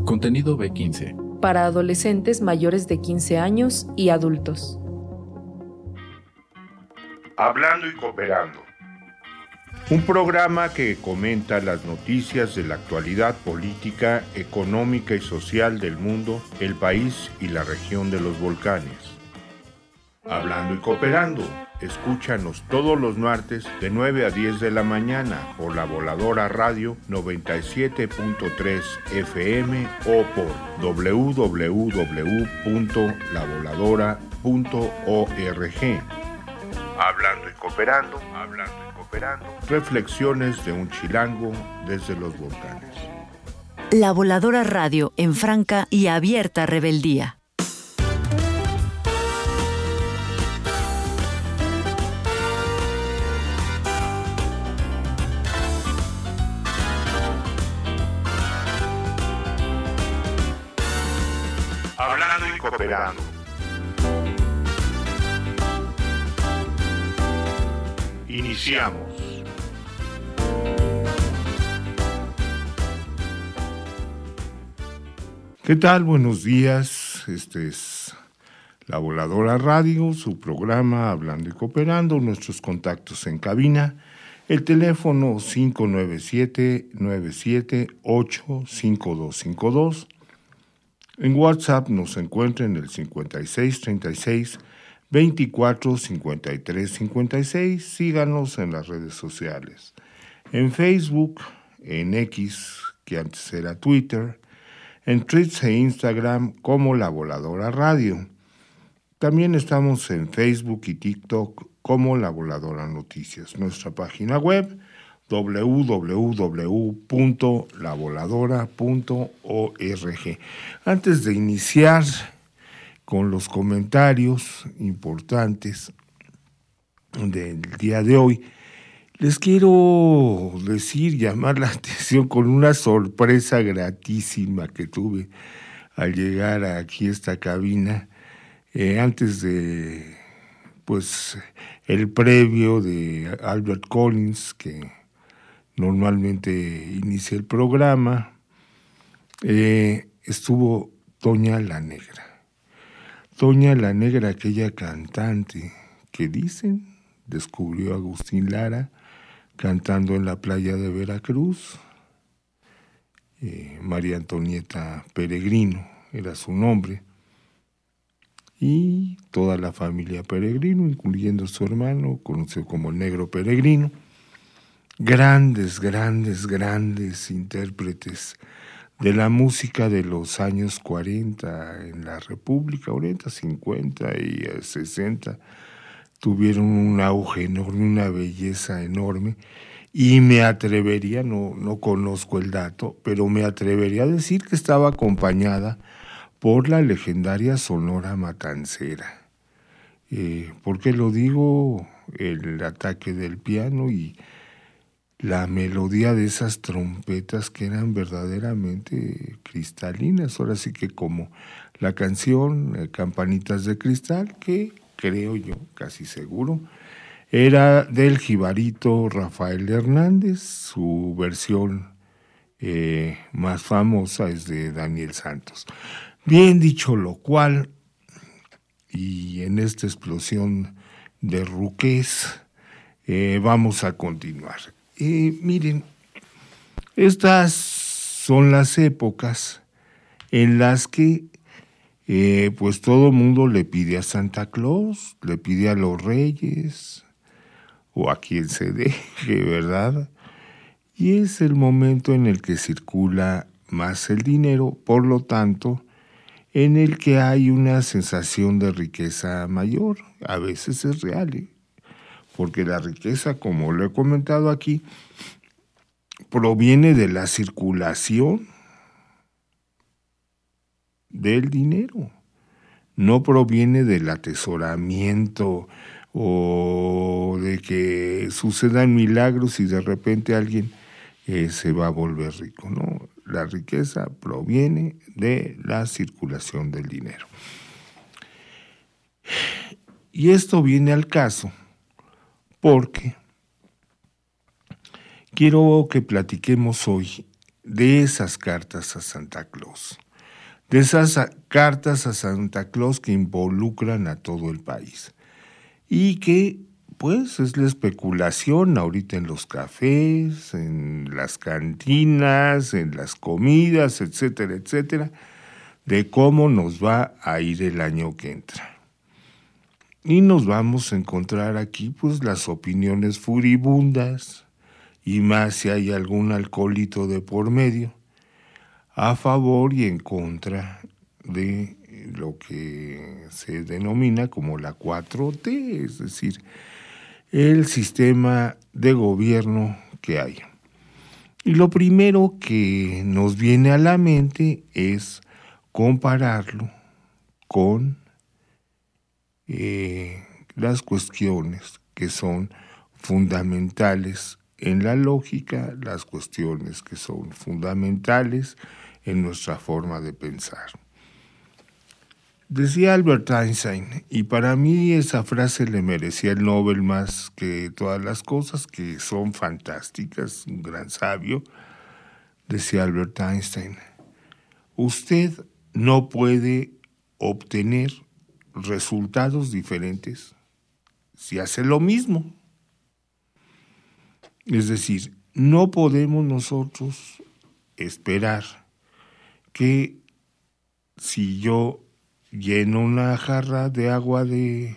Contenido B15. Para adolescentes mayores de 15 años y adultos. Hablando y Cooperando. Un programa que comenta las noticias de la actualidad política, económica y social del mundo, el país y la región de los volcanes. Hablando y Cooperando. Escúchanos todos los martes de 9 a 10 de la mañana por la Voladora Radio 97.3 FM o por www.lavoladora.org. Hablando y Cooperando, hablando y cooperando. Reflexiones de un chilango desde los volcanes. La Voladora Radio en franca y abierta rebeldía. Hablando y Cooperando. Iniciamos. ¿Qué tal? Buenos días. Este es La Voladora Radio, su programa Hablando y Cooperando. Nuestros contactos en cabina. El teléfono 597-97-85252. En WhatsApp nos encuentran en el 5636-245356. Síganos en las redes sociales. En Facebook, en X, que antes era Twitter, en Threads e Instagram como La Voladora Radio. También estamos en Facebook y TikTok como La Voladora Noticias. Nuestra página web www.lavoladora.org. Antes de iniciar con los comentarios importantes del día de hoy, les quiero llamar la atención con una sorpresa gratísima que tuve al llegar aquí a esta cabina, antes de el previo de Albert Collins, que normalmente inicia el programa. Estuvo Toña la Negra. Toña la Negra, aquella cantante que dicen descubrió Agustín Lara cantando en la playa de Veracruz. María Antonieta Peregrino era su nombre. Y toda la familia Peregrino, incluyendo su hermano, conocido como el Negro Peregrino. Grandes intérpretes de la música de los años 40 en la República, 40, 50 y 60, tuvieron un auge enorme, una belleza enorme, y me atrevería, no conozco el dato, pero me atrevería a decir que estaba acompañada por la legendaria Sonora Matancera. ¿Por qué lo digo? El ataque del piano y la melodía de esas trompetas que eran verdaderamente cristalinas, ahora sí que como la canción Campanitas de Cristal, que creo yo, casi seguro, era del jibarito Rafael Hernández. Su versión más famosa es de Daniel Santos. Bien, dicho lo cual, y en esta explosión de ruquez, vamos a continuar. Miren, estas son las épocas en las que todo el mundo le pide a Santa Claus, le pide a los reyes o a quien se deje, ¿verdad? Y es el momento en el que circula más el dinero, por lo tanto, en el que hay una sensación de riqueza mayor. A veces es real, porque la riqueza, como lo he comentado aquí, proviene de la circulación del dinero, no proviene del atesoramiento o de que sucedan milagros y de repente alguien se va a volver rico. No, la riqueza proviene de la circulación del dinero. Y esto viene al caso porque quiero que platiquemos hoy de esas cartas a Santa Claus. De esas cartas a Santa Claus que involucran a todo el país. Y que, pues, es la especulación ahorita en los cafés, en las cantinas, en las comidas, etcétera, etcétera, de cómo nos va a ir el año que entra. Y nos vamos a encontrar aquí, pues, las opiniones furibundas, y más si hay algún alcoholito de por medio, a favor y en contra de lo que se denomina como la 4T, es decir, el sistema de gobierno que hay. Y lo primero que nos viene a la mente es compararlo con las cuestiones que son fundamentales en la lógica, las cuestiones que son fundamentales en nuestra forma de pensar. Decía Albert Einstein, y para mí esa frase le merecía el Nobel más que todas las cosas, que son fantásticas, un gran sabio. Decía Albert Einstein, usted no puede obtener resultados diferentes si hace lo mismo. Es decir, no podemos nosotros esperar que si yo lleno una jarra de agua y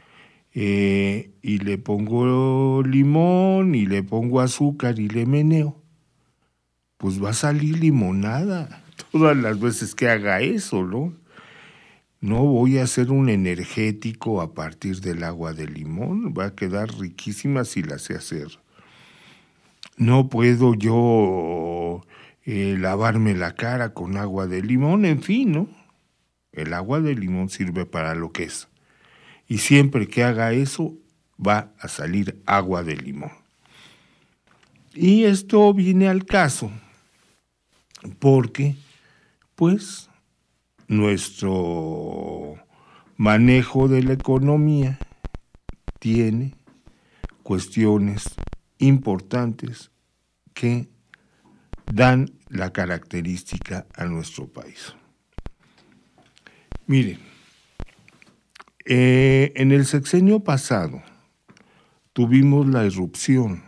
le pongo limón y le pongo azúcar y le meneo, pues va a salir limonada todas las veces que haga eso, ¿no? No voy a hacer un energético a partir del agua de limón, va a quedar riquísima si la sé hacer. No puedo yo lavarme la cara con agua de limón, en fin, ¿no? El agua de limón sirve para lo que es. Y siempre que haga eso, va a salir agua de limón. Y esto viene al caso porque, pues, nuestro manejo de la economía tiene cuestiones importantes que dan la característica a nuestro país. Miren, en el sexenio pasado tuvimos la irrupción,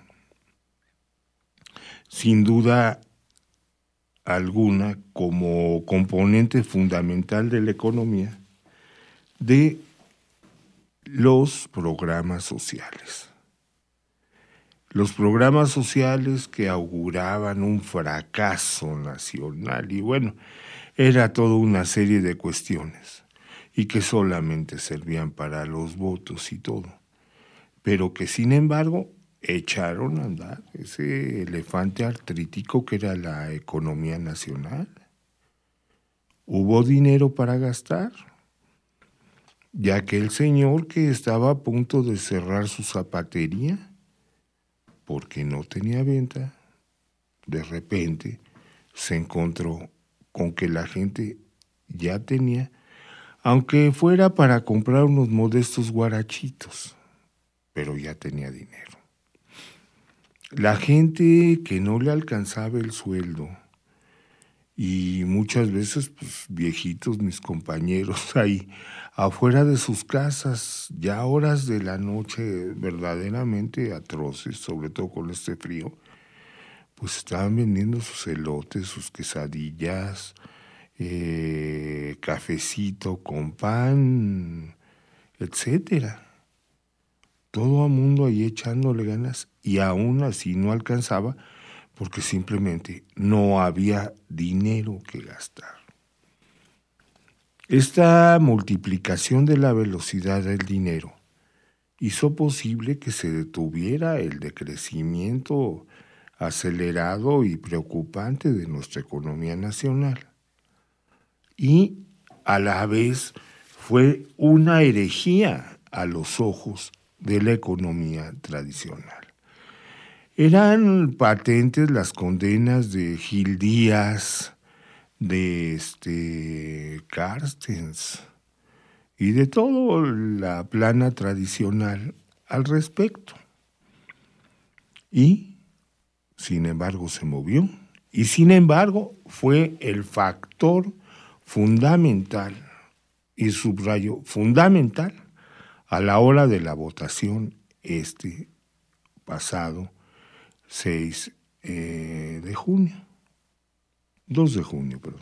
sin duda alguna, como componente fundamental de la economía, de los programas sociales. Los programas sociales que auguraban un fracaso nacional y bueno, era toda una serie de cuestiones y que solamente servían para los votos y todo, pero que sin embargo echaron a andar ese elefante artrítico que era la economía nacional. Hubo dinero para gastar, ya que el señor que estaba a punto de cerrar su zapatería porque no tenía venta, de repente se encontró con que la gente ya tenía, aunque fuera para comprar unos modestos guarachitos, pero ya tenía dinero. La gente que no le alcanzaba el sueldo, y muchas veces, pues, viejitos, mis compañeros ahí, afuera de sus casas, ya horas de la noche verdaderamente atroces, sobre todo con este frío, pues estaban vendiendo sus elotes, sus quesadillas, cafecito con pan, etcétera. Todo el mundo ahí echándole ganas y aún así no alcanzaba porque simplemente no había dinero que gastar. Esta multiplicación de la velocidad del dinero hizo posible que se detuviera el decrecimiento acelerado y preocupante de nuestra economía nacional. Y a la vez fue una herejía a los ojos de la economía tradicional. Eran patentes las condenas de Gil Díaz, de Carstens y de toda la plana tradicional al respecto. Y, sin embargo, se movió Y sin embargo, fue el factor fundamental, y subrayo, fundamental, a la hora de la votación pasado 6 de junio. 2 de junio, perdón.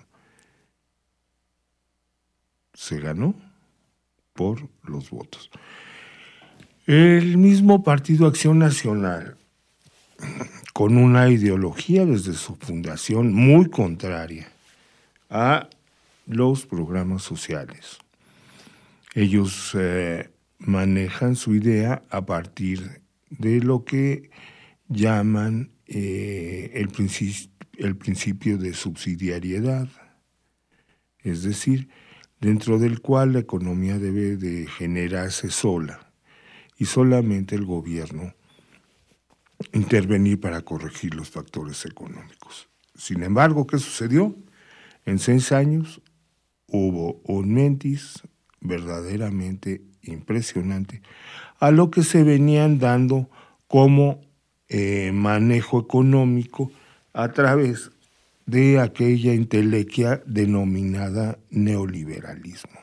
Se ganó por los votos. El mismo Partido Acción Nacional, con una ideología desde su fundación muy contraria a los programas sociales. Ellos manejan su idea a partir de lo que llaman el principio de subsidiariedad, es decir, dentro del cual la economía debe de generarse sola y solamente el gobierno intervenir para corregir los factores económicos. Sin embargo, ¿qué sucedió? En 6 años hubo un mentis verdaderamente impresionante a lo que se venían dando como manejo económico a través de aquella entelequia denominada neoliberalismo.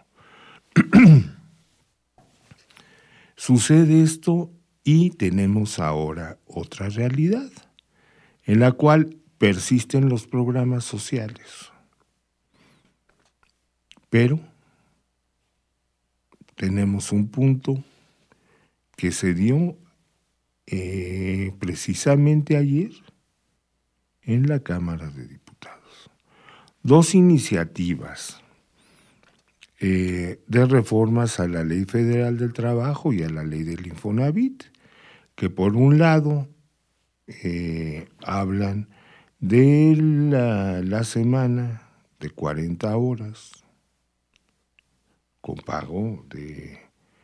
Sucede esto y tenemos ahora otra realidad, en la cual persisten los programas sociales. Pero tenemos un punto que se dio precisamente ayer en la Cámara de Diputados. 2 iniciativas de reformas a la Ley Federal del Trabajo y a la Ley del Infonavit, que por un lado hablan de la semana de 40 horas con pago de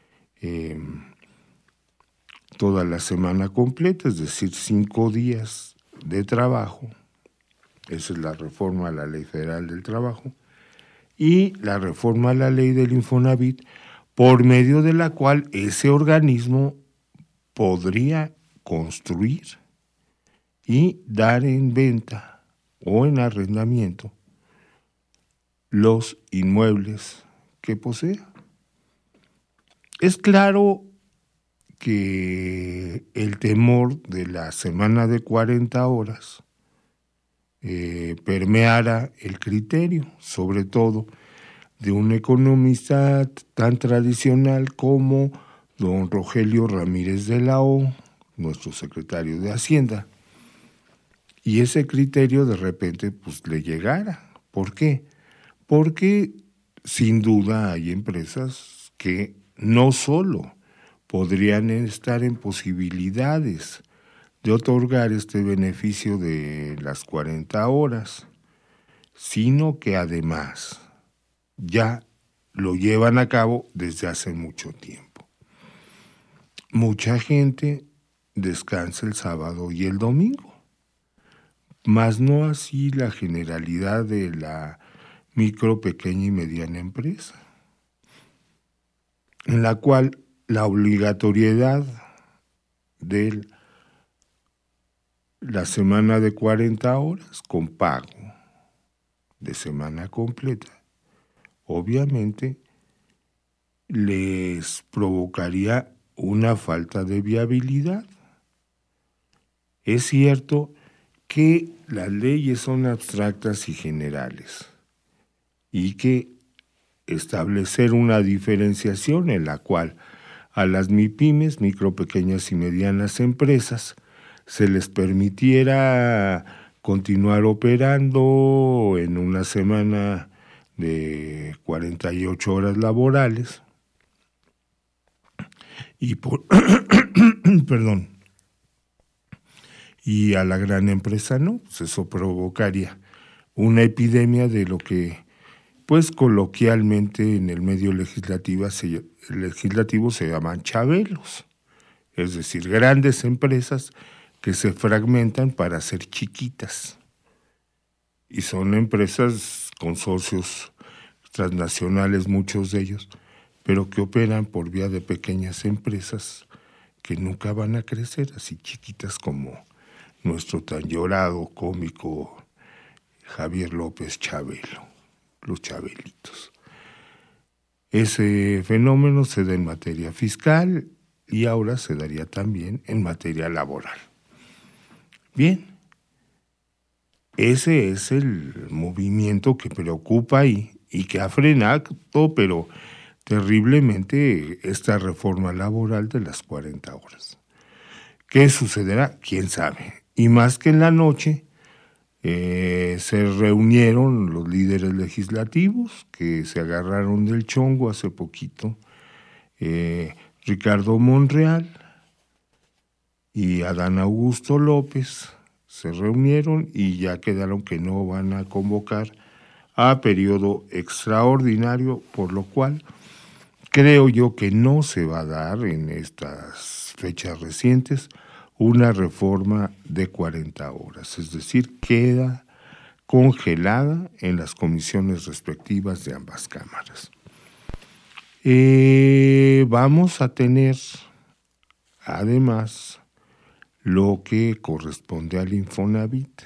toda la semana completa, es decir, 5 días de trabajo. Esa es la reforma a la Ley Federal del Trabajo. Y la reforma a la Ley del Infonavit, por medio de la cual ese organismo podría construir y dar en venta o en arrendamiento los inmuebles que posea. Es claro que el temor de la semana de 40 horas permeara el criterio, sobre todo de un economista tan tradicional como don Rogelio Ramírez de la O, nuestro secretario de Hacienda. Y ese criterio de repente pues le llegara. ¿Por qué? Porque sin duda hay empresas que no solo podrían estar en posibilidades de otorgar este beneficio de las 40 horas, sino que además ya lo llevan a cabo desde hace mucho tiempo. Mucha gente descansa el sábado y el domingo, mas no así la generalidad de la micro, pequeña y mediana empresa, en la cual la obligatoriedad de la semana de 40 horas con pago de semana completa, obviamente les provocaría una falta de viabilidad. Es cierto que las leyes son abstractas y generales y que establecer una diferenciación en la cual a las MIPYMES, micro, pequeñas y medianas empresas, se les permitiera continuar operando en una semana de 48 horas laborales y y a la gran empresa no, pues eso provocaría una epidemia de lo que pues coloquialmente en el medio legislativo se llaman chabelos, es decir, grandes empresas que se fragmentan para ser chiquitas. Y son empresas, consorcios transnacionales, muchos de ellos, pero que operan por vía de pequeñas empresas que nunca van a crecer, así chiquitas como nuestro tan llorado, cómico Javier López Chabelo, los Chabelitos. Ese fenómeno se da en materia fiscal y ahora se daría también en materia laboral. Bien, ese es el movimiento que preocupa y que ha frenado, pero terriblemente, esta reforma laboral de las 40 horas. ¿Qué sucederá? ¿Quién sabe? Y más que en la noche, se reunieron los líderes legislativos que se agarraron del chongo hace poquito, Ricardo Monreal y Adán Augusto López se reunieron y ya quedaron que no van a convocar a periodo extraordinario, por lo cual creo yo que no se va a dar en estas fechas recientes una reforma de 40 horas, es decir, queda congelada en las comisiones respectivas de ambas cámaras. Vamos a tener, además, lo que corresponde al Infonavit.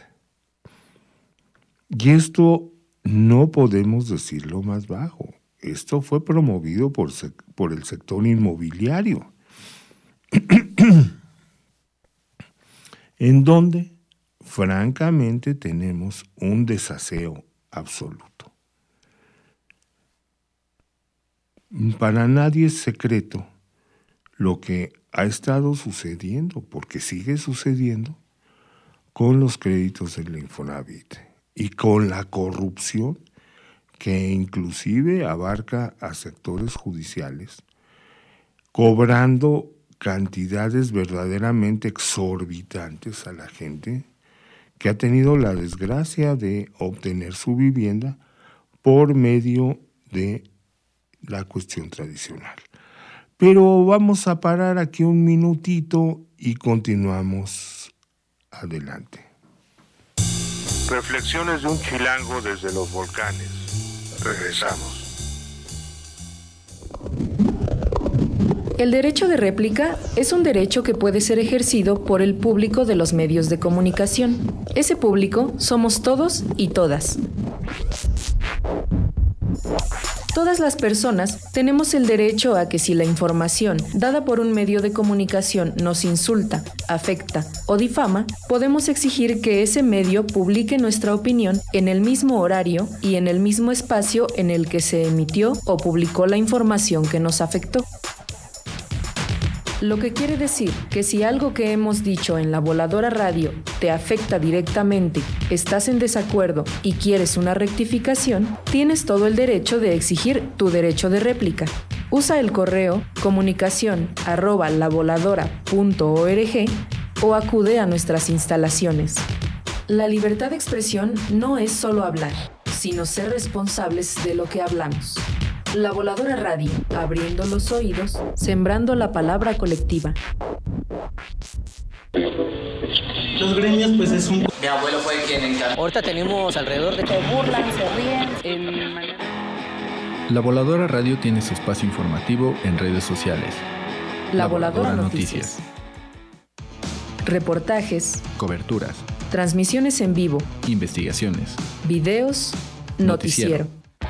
Y esto no podemos decirlo más bajo. Esto fue promovido por el sector inmobiliario, en donde, francamente, tenemos un desaseo absoluto. Para nadie es secreto lo que ha estado sucediendo, porque sigue sucediendo, con los créditos del Infonavit y con la corrupción que inclusive abarca a sectores judiciales, cobrando cantidades verdaderamente exorbitantes a la gente que ha tenido la desgracia de obtener su vivienda por medio de la cuestión tradicional. Pero vamos a parar aquí un minutito y continuamos adelante. Reflexiones de un chilango desde los volcanes. Regresamos. El derecho de réplica es un derecho que puede ser ejercido por el público de los medios de comunicación. Ese público somos todos y todas. Todas las personas tenemos el derecho a que si la información dada por un medio de comunicación nos insulta, afecta o difama, podemos exigir que ese medio publique nuestra opinión en el mismo horario y en el mismo espacio en el que se emitió o publicó la información que nos afectó. Lo que quiere decir que si algo que hemos dicho en La Voladora Radio te afecta directamente, estás en desacuerdo y quieres una rectificación, tienes todo el derecho de exigir tu derecho de réplica. Usa el correo comunicación@lavoladora.org o acude a nuestras instalaciones. La libertad de expresión no es solo hablar, sino ser responsables de lo que hablamos. La Voladora Radio, abriendo los oídos, sembrando la palabra colectiva. Los gremios, pues es un... Mi abuelo fue quien encargó. Ahorita tenemos alrededor de... Se burlan, se ríen. La Voladora Radio tiene su espacio informativo en redes sociales. La Voladora Noticias. Reportajes. Coberturas. Transmisiones en vivo. Investigaciones. Videos. Noticiero.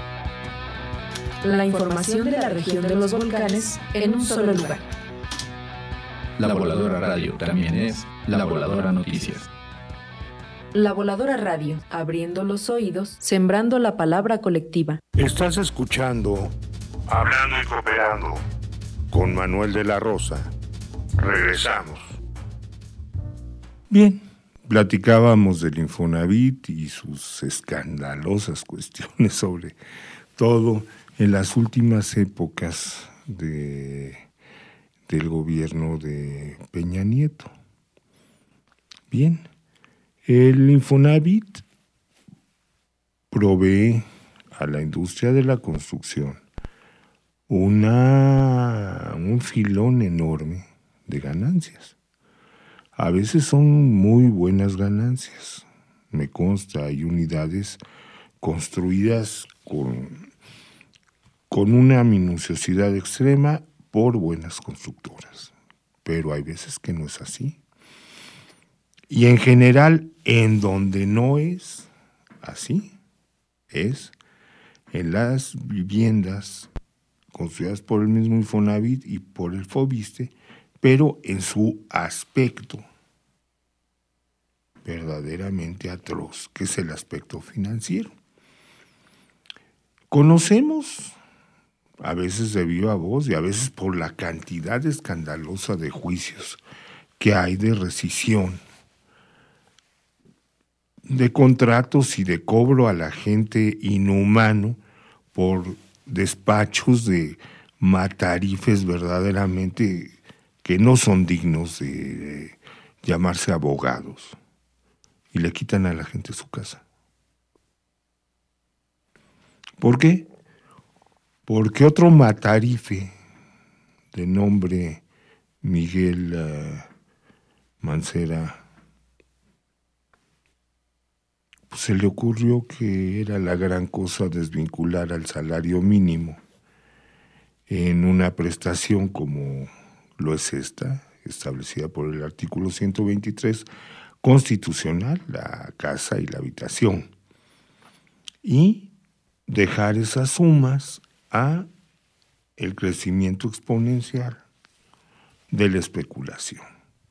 La información de la región de los volcanes en un solo lugar. La Voladora Radio también es La Voladora Noticias. La Voladora Radio, abriendo los oídos, sembrando la palabra colectiva. Estás escuchando Hablando y Cooperando con Manuel de la Rosa. Regresamos. Bien, platicábamos del Infonavit y sus escandalosas cuestiones sobre todo en las últimas épocas del gobierno de Peña Nieto. Bien, el Infonavit provee a la industria de la construcción un filón enorme de ganancias. A veces son muy buenas ganancias. Me consta, hay unidades construidas con una minuciosidad extrema por buenas constructoras. Pero hay veces que no es así. Y en general, en donde no es, así es en las viviendas construidas por el mismo Infonavit y por el Fobiste, pero en su aspecto verdaderamente atroz, que es el aspecto financiero. Conocemos, a veces de viva voz y a veces por la cantidad escandalosa de juicios que hay de rescisión, de contratos y de cobro a la gente inhumano por despachos de matarifes verdaderamente que no son dignos de llamarse abogados, y le quitan a la gente su casa. ¿Por qué? Porque otro matarife de nombre Miguel Mancera, pues se le ocurrió que era la gran cosa desvincular al salario mínimo en una prestación como lo es esta, establecida por el artículo 123 constitucional, la casa y la habitación, y dejar esas sumas a el crecimiento exponencial de la especulación.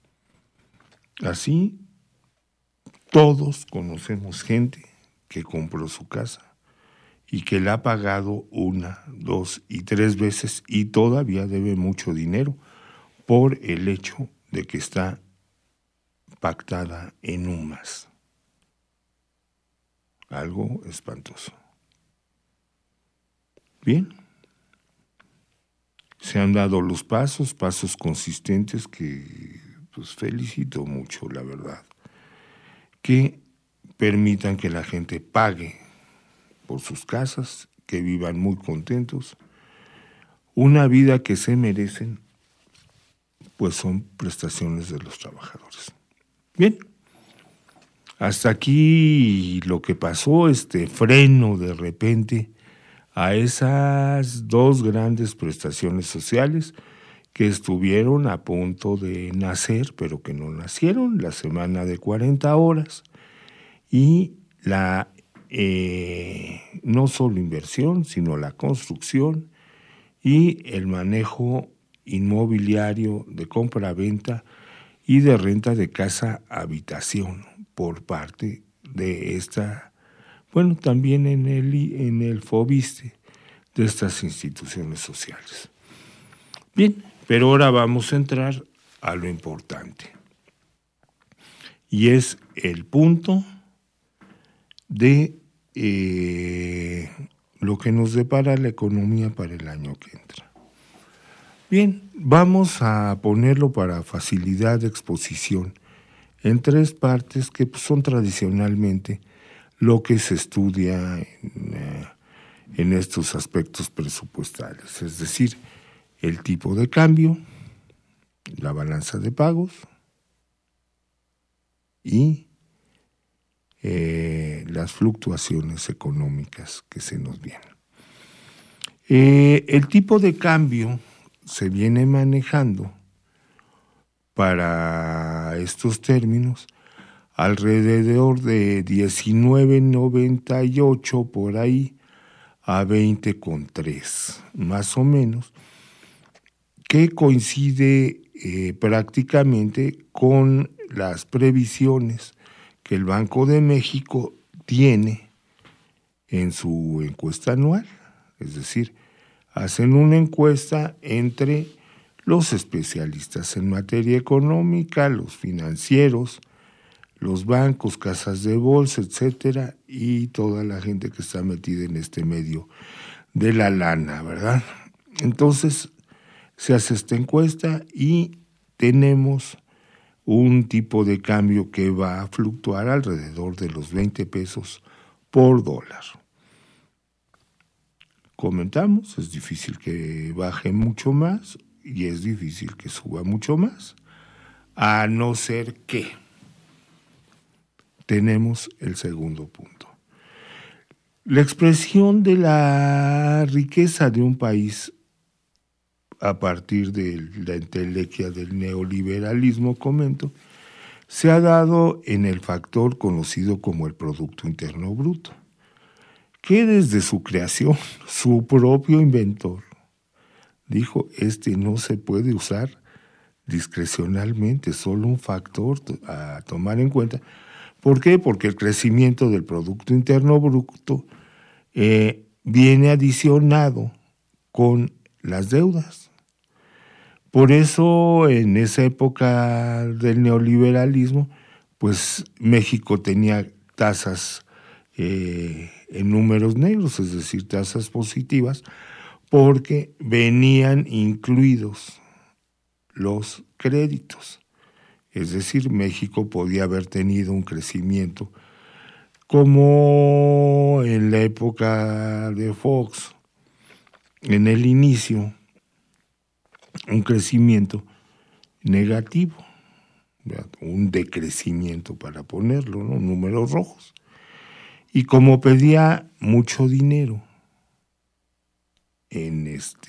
Así, todos conocemos gente que compró su casa y que la ha pagado 1, 2 y 3 veces y todavía debe mucho dinero por el hecho de que está pactada en UMAS. Algo espantoso. Bien, se han dado los pasos consistentes que pues felicito mucho, la verdad, que permitan que la gente pague por sus casas, que vivan muy contentos, una vida que se merecen, pues son prestaciones de los trabajadores. Bien, hasta aquí lo que pasó, este freno de repente a esas 2 grandes prestaciones sociales que estuvieron a punto de nacer, pero que no nacieron, la semana de 40 horas y la no solo inversión, sino la construcción y el manejo inmobiliario de compra-venta y de renta de casa-habitación por parte de esta, bueno, también en el Fobiste, de estas instituciones sociales. Bien, pero ahora vamos a entrar a lo importante, y es el punto de lo que nos depara la economía para el año que entra. Bien, vamos a ponerlo para facilidad de exposición en 3 partes que son tradicionalmente lo que se estudia en estos aspectos presupuestales, es decir, el tipo de cambio, la balanza de pagos y las fluctuaciones económicas que se nos vienen. El tipo de cambio se viene manejando para estos términos alrededor de 19.98 por ahí a 20.3, más o menos, que coincide prácticamente con las previsiones que el Banco de México tiene en su encuesta anual. Es decir, hacen una encuesta entre los especialistas en materia económica, los financieros, los bancos, casas de bolsa, etcétera, y toda la gente que está metida en este medio de la lana, ¿verdad? Entonces, se hace esta encuesta y tenemos un tipo de cambio que va a fluctuar alrededor de los 20 pesos por dólar. Comentamos, es difícil que baje mucho más y es difícil que suba mucho más, a no ser que tenemos el segundo punto. La expresión de la riqueza de un país a partir de la entelequia del neoliberalismo, comento, se ha dado en el factor conocido como el Producto Interno Bruto, que desde su creación, su propio inventor dijo, no se puede usar discrecionalmente, solo un factor a tomar en cuenta. ¿Por qué? Porque el crecimiento del Producto Interno Bruto viene adicionado con las deudas. Por eso, en esa época del neoliberalismo, pues México tenía tasas en números negros, es decir, tasas positivas, porque venían incluidos los créditos. Es decir, México podía haber tenido un crecimiento como en la época de Fox, en el inicio, un crecimiento negativo, un decrecimiento para ponerlo, ¿no? Números rojos. Y como pedía mucho dinero en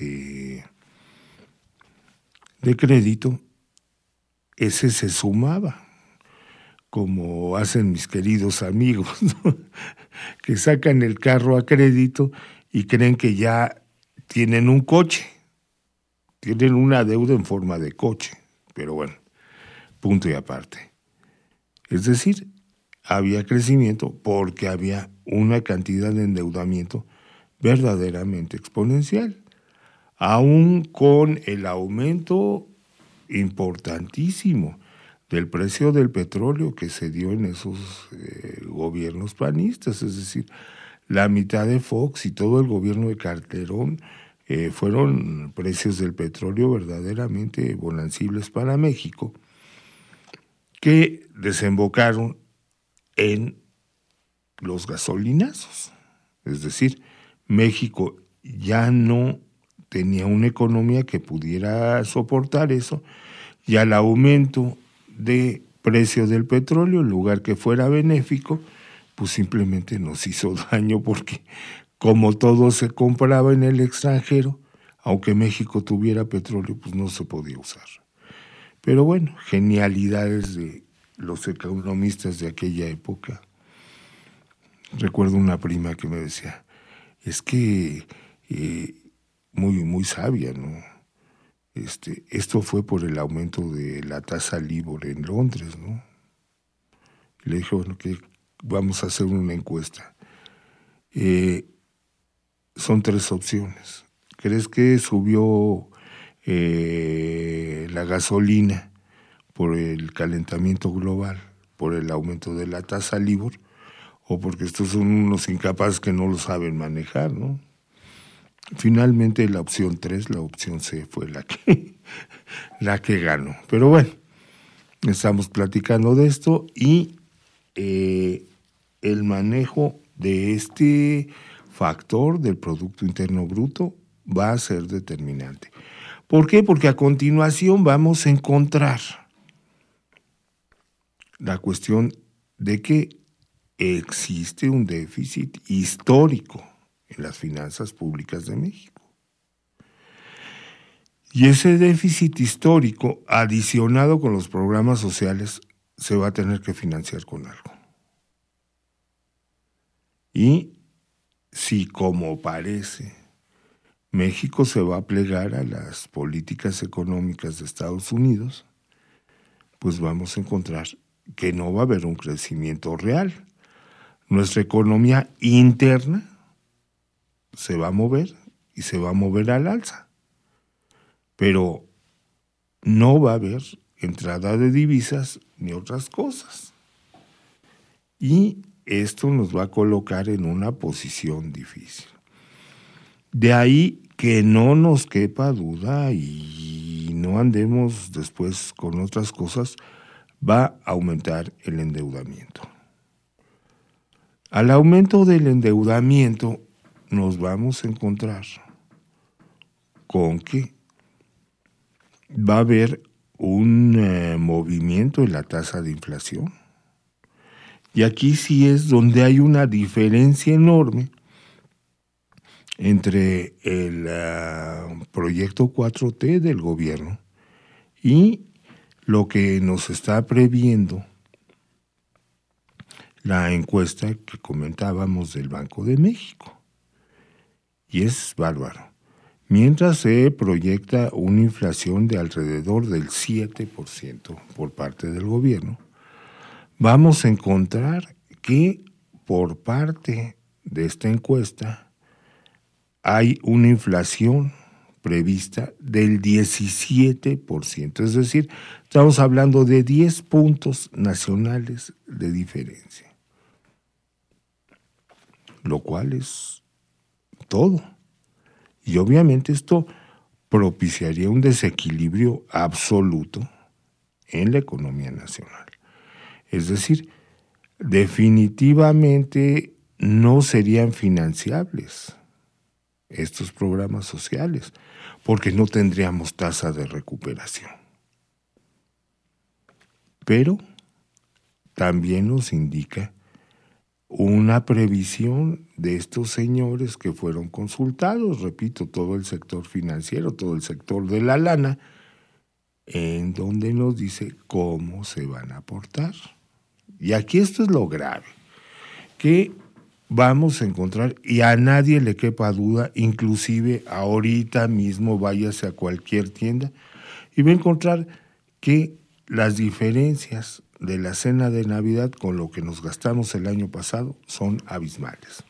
de crédito, ese se sumaba, como hacen mis queridos amigos, ¿no? Que sacan el carro a crédito y creen que ya tienen un coche, tienen una deuda en forma de coche, pero bueno, punto y aparte. Es decir, había crecimiento porque había una cantidad de endeudamiento verdaderamente exponencial, aún con el aumento importantísimo del precio del petróleo que se dio en esos gobiernos panistas, es decir, la mitad de Fox y todo el gobierno de Calderón fueron precios del petróleo verdaderamente bonancibles para México, que desembocaron en los gasolinazos. Es decir, México ya no tenía una economía que pudiera soportar eso, y al aumento de precio del petróleo, en lugar que fuera benéfico, pues simplemente nos hizo daño, porque como todo se compraba en el extranjero, aunque México tuviera petróleo, pues no se podía usar. Pero bueno, genialidades de los economistas de aquella época. Recuerdo una prima que me decía, es que muy sabia, ¿no? Esto fue por el aumento de la tasa LIBOR en Londres, ¿no? Y le dije, bueno, que vamos a hacer una encuesta. Son 3 opciones. ¿Crees que subió la gasolina por el calentamiento global, por el aumento de la tasa LIBOR, o porque estos son unos incapaces que no lo saben manejar, ¿no? Finalmente la opción 3, la opción C, fue la que ganó. Pero bueno, estamos platicando de esto y el manejo de este factor del Producto Interno Bruto va a ser determinante. ¿Por qué? Porque a continuación vamos a encontrar la cuestión de que existe un déficit histórico en las finanzas públicas de México. Y ese déficit histórico, adicionado con los programas sociales, se va a tener que financiar con algo. Y si, como parece, México se va a plegar a las políticas económicas de Estados Unidos, pues vamos a encontrar que no va a haber un crecimiento real. Nuestra economía interna se va a mover y se va a mover al alza, pero no va a haber entrada de divisas ni otras cosas. Y esto nos va a colocar en una posición difícil. De ahí que no nos quepa duda y no andemos después con otras cosas, va a aumentar el endeudamiento. Al aumento del endeudamiento nos vamos a encontrar con que va a haber un movimiento en la tasa de inflación. Y aquí sí es donde hay una diferencia enorme entre el proyecto 4T del gobierno y lo que nos está previendo la encuesta que comentábamos del Banco de México. Y es bárbaro. Mientras se proyecta una inflación de alrededor del 7% por parte del gobierno, vamos a encontrar que por parte de esta encuesta hay una inflación prevista del 17%, es decir, estamos hablando de 10 puntos nacionales de diferencia, lo cual es todo. Y obviamente esto propiciaría un desequilibrio absoluto en la economía nacional. Es decir, definitivamente no serían financiables estos programas sociales, porque no tendríamos tasa de recuperación. Pero también nos indica una previsión de estos señores que fueron consultados, repito, todo el sector financiero, todo el sector de la lana, en donde nos dice cómo se van a aportar. Y aquí esto es lo grave, que vamos a encontrar, y a nadie le quepa duda, inclusive ahorita mismo váyase a cualquier tienda y va a encontrar que las diferencias de la cena de Navidad con lo que nos gastamos el año pasado son abismales.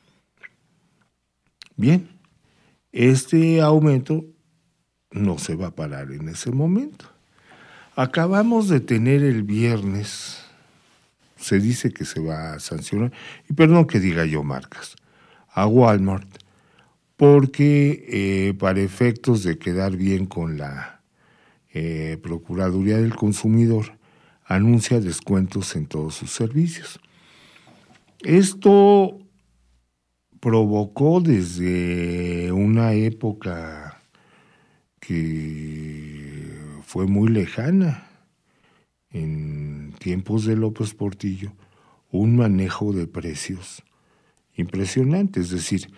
Bien, este aumento no se va a parar en ese momento. Acabamos de tener el viernes, se dice que se va a sancionar, y perdón que diga yo marcas, a Walmart, porque para efectos de quedar bien con la Procuraduría del Consumidor, anuncia descuentos en todos sus servicios. Esto provocó desde una época que fue muy lejana, en tiempos de López Portillo, un manejo de precios impresionante. Es decir,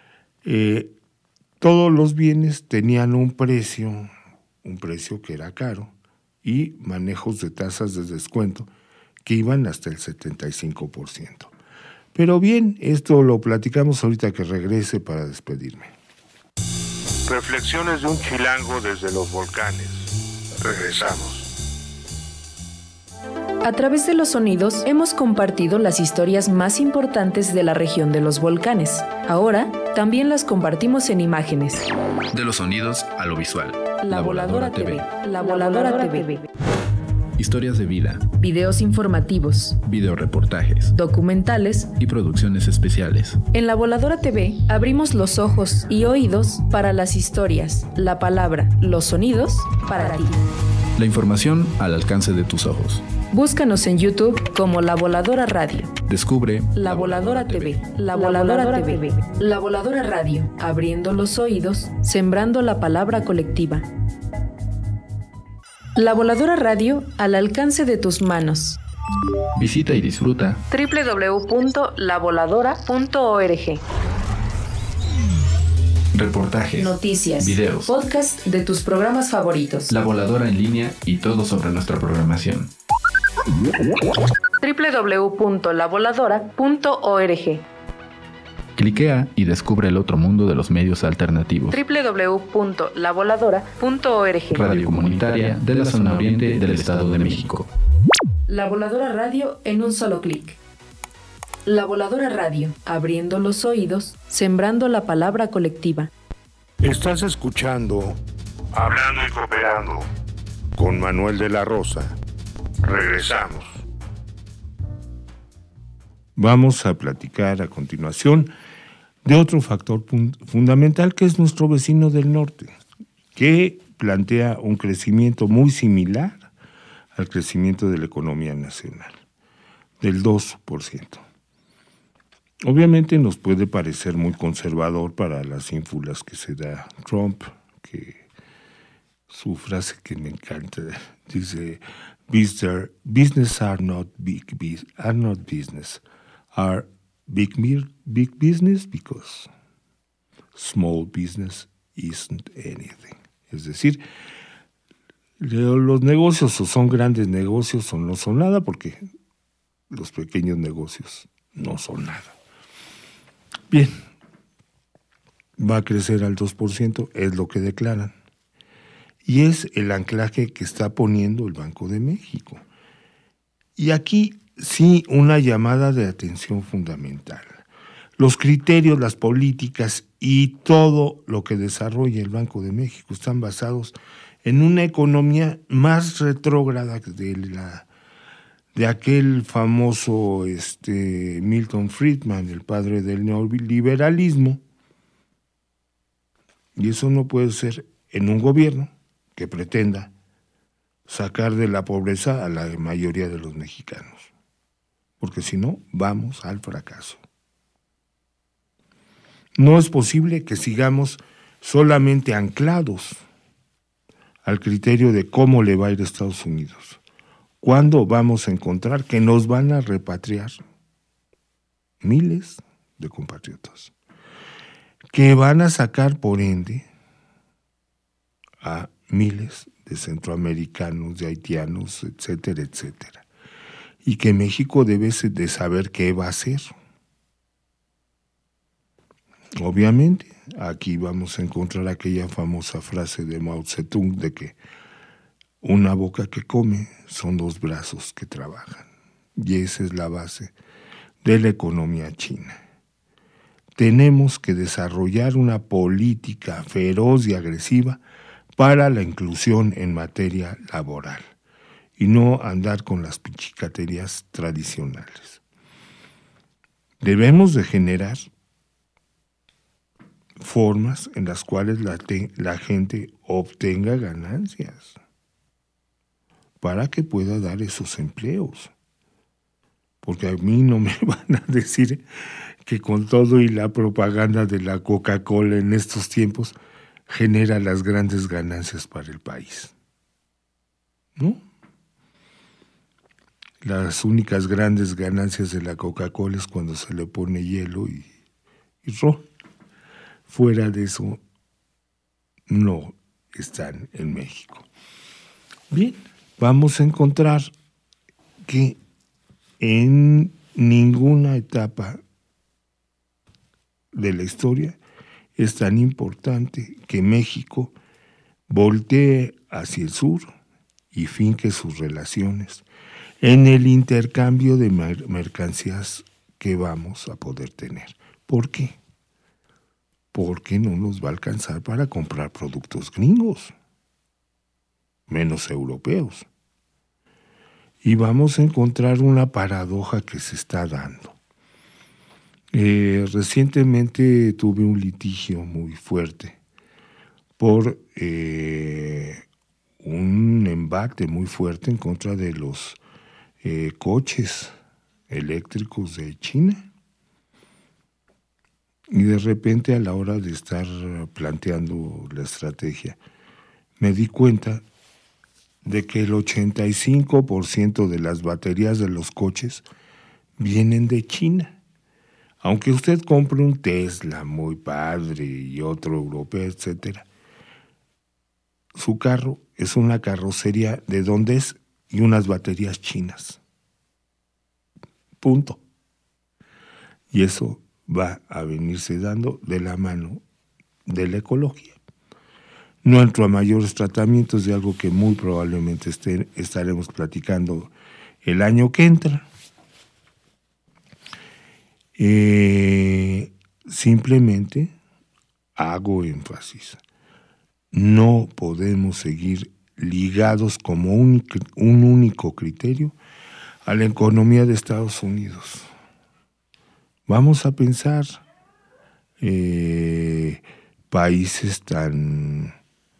todos los bienes tenían un precio que era caro, y manejos de tasas de descuento que iban hasta el 75%. Pero bien, esto lo platicamos ahorita que regrese para despedirme. Reflexiones de un chilango desde los volcanes. Regresamos. A través de los sonidos hemos compartido las historias más importantes de la región de los volcanes. Ahora también las compartimos en imágenes. De los sonidos a lo visual. La Voladora TV. La Voladora TV. Historias de vida. Videos informativos. Videoreportajes. Documentales. Y producciones especiales. En La Voladora TV abrimos los ojos y oídos para las historias, la palabra, los sonidos para ti. La información al alcance de tus ojos. Búscanos en YouTube como La Voladora Radio. Descubre La Voladora TV. La Voladora TV. La Voladora Radio. Abriendo los oídos, sembrando la palabra colectiva. La Voladora Radio al alcance de tus manos. Visita y disfruta www.lavoladora.org. Reportajes, noticias, videos, podcast de tus programas favoritos. La Voladora en línea y todo sobre nuestra programación. www.lavoladora.org. Cliquea y descubre el otro mundo de los medios alternativos. www.lavoladora.org. Radio comunitaria de la zona oriente del Estado de México. La Voladora Radio en un solo clic. La Voladora Radio, abriendo los oídos, sembrando la palabra colectiva. Estás escuchando Hablando y Cooperando con Manuel de la Rosa. Regresamos. Vamos a platicar a continuación de otro factor fundamental, que es nuestro vecino del norte, que plantea un crecimiento muy similar al crecimiento de la economía nacional, del 2%. Obviamente nos puede parecer muy conservador para las ínfulas que se da Trump, que su frase que me encanta, dice, business are not business, are big business because small business isn't anything. Es decir, los negocios o son grandes negocios o no son nada, porque los pequeños negocios no son nada. Bien, va a crecer al 2%, es lo que declaran. Y es el anclaje que está poniendo el Banco de México. Y aquí sí una llamada de atención fundamental. Los criterios, las políticas y todo lo que desarrolla el Banco de México están basados en una economía más retrógrada de aquel famoso Milton Friedman, el padre del neoliberalismo. Y eso no puede ser en un gobierno que pretenda sacar de la pobreza a la mayoría de los mexicanos, porque si no, vamos al fracaso. No es posible que sigamos solamente anclados al criterio de cómo le va a ir a Estados Unidos. ¿Cuándo vamos a encontrar que nos van a repatriar miles de compatriotas? Que van a sacar, por ende, a miles de centroamericanos, de haitianos, etcétera, etcétera. Y que México debe de saber qué va a hacer. Obviamente, aquí vamos a encontrar aquella famosa frase de Mao Zedong de que una boca que come son 2 brazos que trabajan. Y esa es la base de la economía china. Tenemos que desarrollar una política feroz y agresiva para la inclusión en materia laboral y no andar con las pichicaterías tradicionales. Debemos de generar formas en las cuales la gente obtenga ganancias para que pueda dar esos empleos. Porque a mí no me van a decir que con todo y la propaganda de la Coca-Cola en estos tiempos genera las grandes ganancias para el país. ¿No? Las únicas grandes ganancias de la Coca-Cola es cuando se le pone hielo y ron. Fuera de eso, no están en México. Bien, vamos a encontrar que en ninguna etapa de la historia es tan importante que México voltee hacia el sur y finque sus relaciones en el intercambio de mercancías que vamos a poder tener. ¿Por qué? Porque no nos va a alcanzar para comprar productos gringos, menos europeos. Y vamos a encontrar una paradoja que se está dando. Recientemente tuve un litigio muy fuerte por un embate muy fuerte en contra de los coches eléctricos de China. Y de repente, a la hora de estar planteando la estrategia, me di cuenta de que el 85% de las baterías de los coches vienen de China. Aunque usted compre un Tesla muy padre y otro europeo, etcétera, su carro es una carrocería de Dondes y unas baterías chinas. Punto. Y eso va a venirse dando de la mano de la ecología. No entro a mayores tratamientos de algo que muy probablemente estaremos platicando el año que entra. Simplemente hago énfasis. No podemos seguir ligados como un único criterio a la economía de Estados Unidos. Vamos a pensar países tan,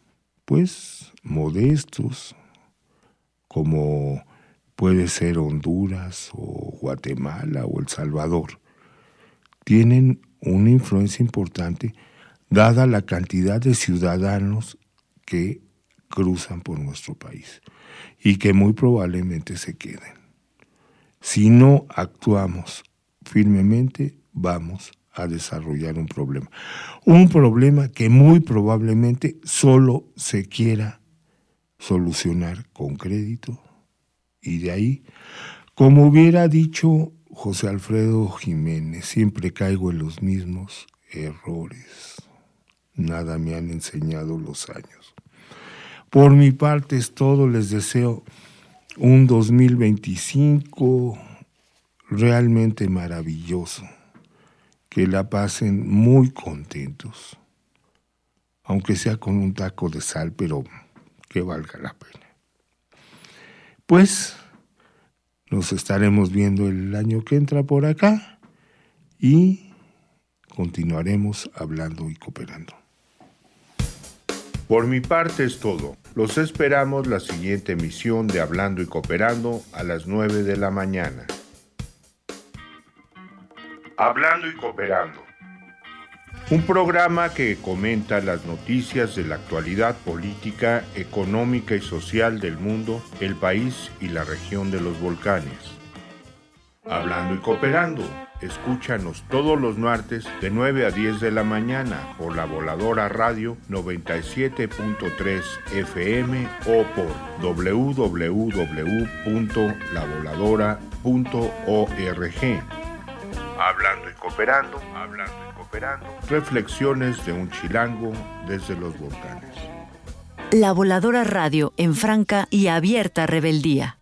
modestos como puede ser Honduras o Guatemala o El Salvador. Tienen una influencia importante dada la cantidad de ciudadanos que cruzan por nuestro país y que muy probablemente se queden. Si no actuamos firmemente, vamos a desarrollar un problema que muy probablemente solo se quiera solucionar con crédito y de ahí Como hubiera dicho José Alfredo Jiménez, siempre caigo en los mismos errores. Nada me han enseñado los años. Por mi parte es todo. Les deseo un 2025 realmente maravilloso. Que la pasen muy contentos. Aunque sea con un taco de sal, pero que valga la pena. Pues nos estaremos viendo el año que entra por acá y continuaremos hablando y cooperando. Por mi parte es todo. Los esperamos la siguiente emisión de Hablando y Cooperando a las 9 de la mañana. Hablando y Cooperando. Un programa que comenta las noticias de la actualidad política, económica y social del mundo, el país y la región de los volcanes. Hablando y Cooperando. Escúchanos todos los martes de 9 a 10 de la mañana por La Voladora Radio 97.3 FM o por www.lavoladora.org. Hablando y Cooperando, hablando y cooperando. Reflexiones de un chilango desde los volcanes. La Voladora Radio en franca y abierta rebeldía.